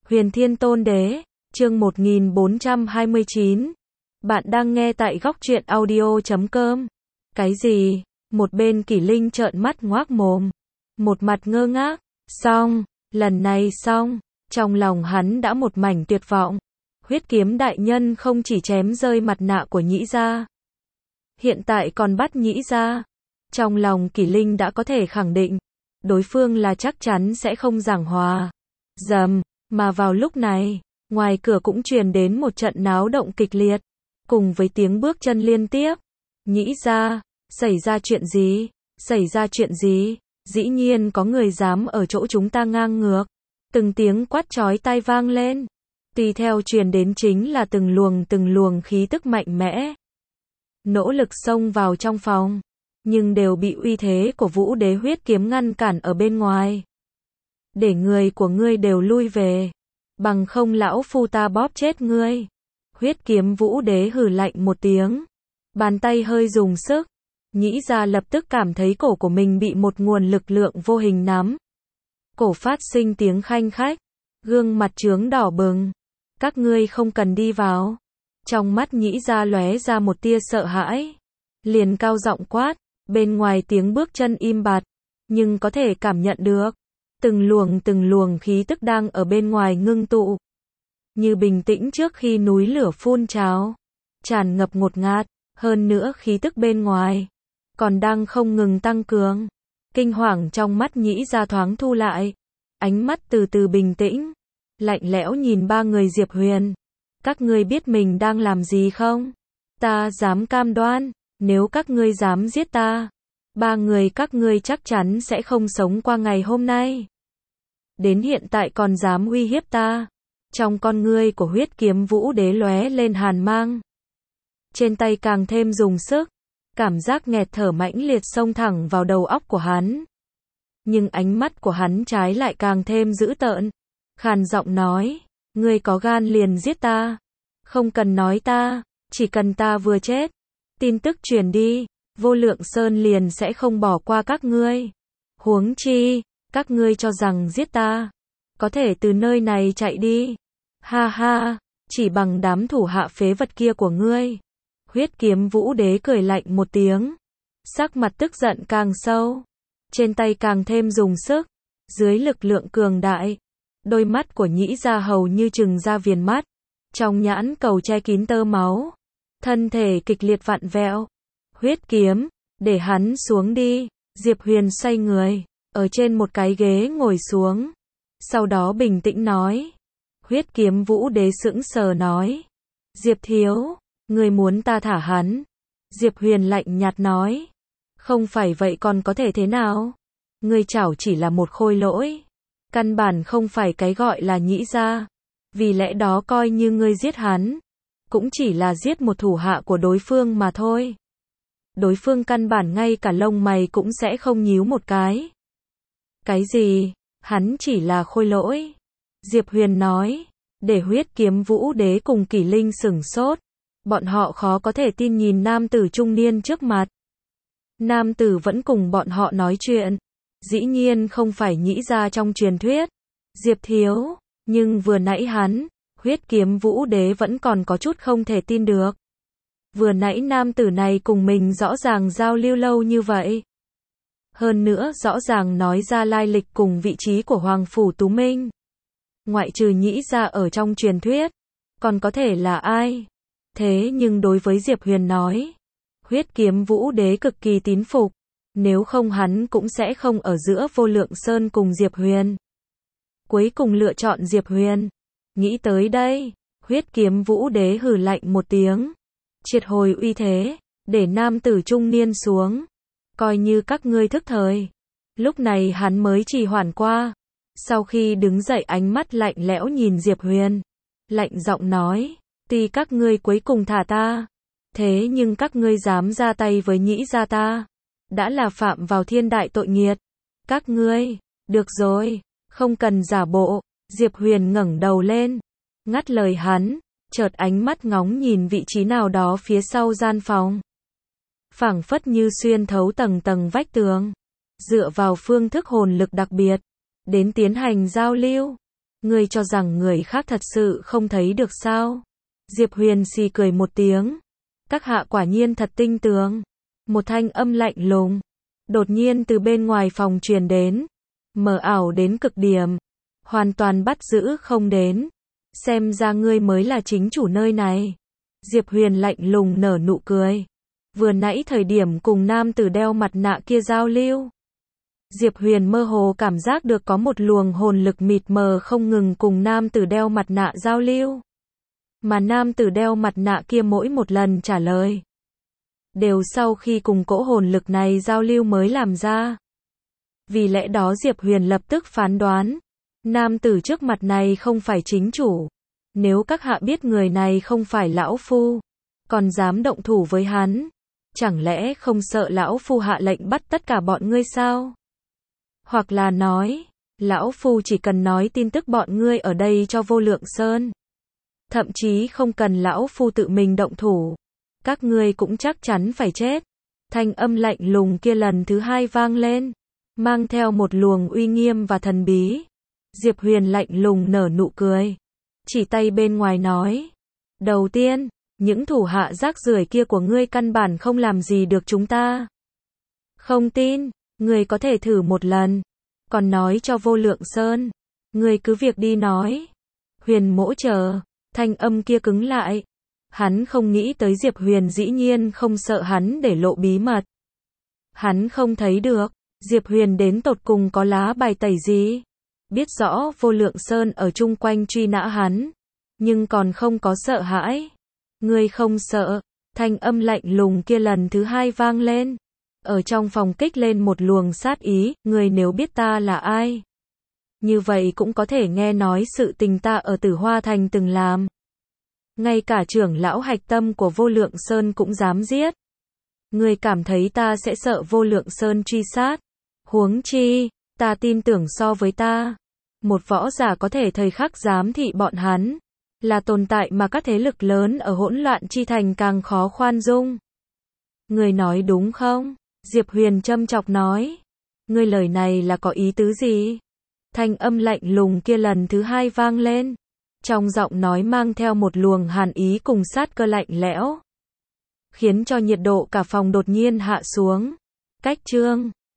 Huyền Thiên Tôn Đế, chương 1429. Bạn đang nghe tại góc truyện audio.com. Cái gì? Một bên Kỷ Linh trợn mắt ngoác mồm, một mặt ngơ ngác. Xong, lần này xong. Trong lòng hắn đã một mảnh tuyệt vọng. Huyết kiếm đại nhân không chỉ chém rơi mặt nạ của Nhĩ gia, hiện tại còn bắt Nhĩ gia. Trong lòng Kỷ Linh đã có thể khẳng định, đối phương là chắc chắn sẽ không giảng hòa. Rầm, mà vào lúc này, ngoài cửa cũng truyền đến một trận náo động kịch liệt, cùng với tiếng bước chân liên tiếp. Nhĩ gia, xảy ra chuyện gì? Xảy ra chuyện gì? Dĩ nhiên có người dám ở chỗ chúng ta ngang ngược. Từng tiếng quát chói tai vang lên. Tùy theo truyền đến chính là từng luồng khí tức mạnh mẽ. Nỗ lực xông vào trong phòng, nhưng đều bị uy thế của Vũ Đế huyết kiếm ngăn cản ở bên ngoài. Để người của ngươi đều lui về, bằng không lão phu ta bóp chết ngươi. Huyết kiếm Vũ Đế hừ lạnh một tiếng, bàn tay hơi dùng sức. Nhĩ gia lập tức cảm thấy cổ của mình bị một nguồn lực lượng vô hình nắm. Cổ phát sinh tiếng khanh khách, gương mặt trướng đỏ bừng. Các ngươi không cần đi vào. Trong mắt Nhĩ gia lóe ra một tia sợ hãi, liền cao giọng quát. Bên ngoài tiếng bước chân im bặt, nhưng có thể cảm nhận được từng luồng khí tức đang ở bên ngoài ngưng tụ, như bình tĩnh trước khi núi lửa phun trào, tràn ngập ngột ngạt. Hơn nữa khí tức bên ngoài còn đang không ngừng tăng cường. Kinh hoàng trong mắt Nhĩ gia thoáng thu lại, ánh mắt từ từ bình tĩnh, lạnh lẽo nhìn ba người Diệp Huyền. Các ngươi biết mình đang làm gì không? Ta dám cam đoan, nếu các ngươi dám giết ta, ba người các ngươi chắc chắn sẽ không sống qua ngày hôm nay. Đến hiện tại còn dám uy hiếp ta. Trong con ngươi của huyết kiếm Vũ Đế lóe lên hàn mang. Trên tay càng thêm dùng sức, cảm giác nghẹt thở mãnh liệt xông thẳng vào đầu óc của hắn. Nhưng ánh mắt của hắn trái lại càng thêm dữ tợn, khàn giọng nói, ngươi có gan liền giết ta. Không cần nói ta, chỉ cần ta vừa chết, tin tức truyền đi, Vô Lượng Sơn liền sẽ không bỏ qua các ngươi. Huống chi, các ngươi cho rằng giết ta, có thể từ nơi này chạy đi. Ha ha, chỉ bằng đám thủ hạ phế vật kia của ngươi. Huyết kiếm Vũ Đế cười lạnh một tiếng, sắc mặt tức giận càng sâu, trên tay càng thêm dùng sức. Dưới lực lượng cường đại, đôi mắt của Nhĩ gia hầu như trừng ra viền mắt, trong nhãn cầu che kín tơ máu, thân thể kịch liệt vặn vẹo. Huyết kiếm, để hắn xuống đi. Diệp Huyền xoay người, ở trên một cái ghế ngồi xuống, sau đó bình tĩnh nói. Huyết kiếm Vũ Đế sững sờ nói, Diệp thiếu, ngươi muốn ta thả hắn? Diệp Huyền lạnh nhạt nói, không phải vậy còn có thể thế nào? Ngươi chảo chỉ là một khôi lỗi, căn bản không phải cái gọi là Nhĩ gia. Vì lẽ đó coi như ngươi giết hắn, cũng chỉ là giết một thủ hạ của đối phương mà thôi. Đối phương căn bản ngay cả lông mày cũng sẽ không nhíu một cái. Cái gì? Hắn chỉ là khôi lỗi? Diệp Huyền nói, để huyết kiếm Vũ Đế cùng Kỷ Linh sửng sốt. Bọn họ khó có thể tin nhìn nam tử trung niên trước mặt. Nam tử vẫn cùng bọn họ nói chuyện, dĩ nhiên không phải Nhĩ gia trong truyền thuyết. Diệp thiếu, nhưng vừa nãy hắn, huyết kiếm Vũ Đế vẫn còn có chút không thể tin được. Vừa nãy nam tử này cùng mình rõ ràng giao lưu lâu như vậy. Hơn nữa rõ ràng nói ra lai lịch cùng vị trí của Hoàng Phủ Tú Minh. Ngoại trừ Nhĩ gia ở trong truyền thuyết, còn có thể là ai? Thế nhưng đối với Diệp Huyền nói, huyết kiếm Vũ Đế cực kỳ tín phục. Nếu không hắn cũng sẽ không ở giữa Vô Lượng Sơn cùng Diệp Huyền. Cuối cùng lựa chọn Diệp Huyền. Nghĩ tới đây, huyết kiếm Vũ Đế hừ lạnh một tiếng, triệt hồi uy thế, để nam tử trung niên xuống. Coi như các ngươi thức thời. Lúc này hắn mới trì hoãn qua. Sau khi đứng dậy ánh mắt lạnh lẽo nhìn Diệp Huyền, lạnh giọng nói, tuy các ngươi cuối cùng thả ta, thế nhưng các ngươi dám ra tay với Nhĩ gia ta, đã là phạm vào thiên đại tội nghiệt. Các ngươi, được rồi, không cần giả bộ. Diệp Huyền ngẩng đầu lên, ngắt lời hắn, chợt ánh mắt ngóng nhìn vị trí nào đó phía sau gian phòng. Phảng phất như xuyên thấu tầng tầng vách tường, dựa vào phương thức hồn lực đặc biệt, đến tiến hành giao lưu. Ngươi cho rằng người khác thật sự không thấy được sao? Diệp Huyền xì cười một tiếng. Các hạ quả nhiên thật tinh tường. Một thanh âm lạnh lùng đột nhiên từ bên ngoài phòng truyền đến, mờ ảo đến cực điểm, hoàn toàn bắt giữ không đến. Xem ra ngươi mới là chính chủ nơi này. Diệp Huyền lạnh lùng nở nụ cười. Vừa nãy thời điểm cùng nam tử đeo mặt nạ kia giao lưu, Diệp Huyền mơ hồ cảm giác được có một luồng hồn lực mịt mờ không ngừng cùng nam tử đeo mặt nạ giao lưu. Mà nam tử đeo mặt nạ kia mỗi một lần trả lời đều sau khi cùng cỗ hồn lực này giao lưu mới làm ra. Vì lẽ đó Diệp Huyền lập tức phán đoán, nam tử trước mặt này không phải chính chủ. Nếu các hạ biết người này không phải lão phu, còn dám động thủ với hắn, chẳng lẽ không sợ lão phu hạ lệnh bắt tất cả bọn ngươi sao? Hoặc là nói, lão phu chỉ cần nói tin tức bọn ngươi ở đây cho Vô Lượng Sơn, thậm chí không cần lão phu tự mình động thủ, các ngươi cũng chắc chắn phải chết. Thanh âm lạnh lùng kia lần thứ hai vang lên, mang theo một luồng uy nghiêm và thần bí. Diệp Huyền lạnh lùng nở nụ cười, chỉ tay bên ngoài nói, đầu tiên, những thủ hạ rác rưởi kia của ngươi căn bản không làm gì được chúng ta. Không tin, ngươi có thể thử một lần. Còn nói cho Vô Lượng Sơn, ngươi cứ việc đi nói. Huyền Mỗ chờ. Thanh âm kia cứng lại. Hắn không nghĩ tới Diệp Huyền dĩ nhiên không sợ hắn để lộ bí mật. Hắn không thấy được, Diệp Huyền đến tột cùng có lá bài tẩy gì. Biết rõ Vô Lượng Sơn ở chung quanh truy nã hắn, nhưng còn không có sợ hãi. Ngươi không sợ? Thanh âm lạnh lùng kia lần thứ hai vang lên. Ở trong phòng kích lên một luồng sát ý, ngươi nếu biết ta là ai, như vậy cũng có thể nghe nói sự tình ta ở Tử Hoa Thành từng làm. Ngay cả trưởng lão hạch tâm của Vô Lượng Sơn cũng dám giết. Ngươi cảm thấy ta sẽ sợ Vô Lượng Sơn truy sát? Huống chi, ta tin tưởng so với ta, một võ giả có thể thời khắc giám thị bọn hắn, là tồn tại mà các thế lực lớn ở hỗn loạn chi thành càng khó khoan dung. Ngươi nói đúng không? Diệp Huyền châm chọc nói. Ngươi lời này là có ý tứ gì? Thanh âm lạnh lùng kia lần thứ hai vang lên. Trong giọng nói mang theo một luồng hàn ý cùng sát cơ lạnh lẽo, khiến cho nhiệt độ cả phòng đột nhiên hạ xuống. Cách chương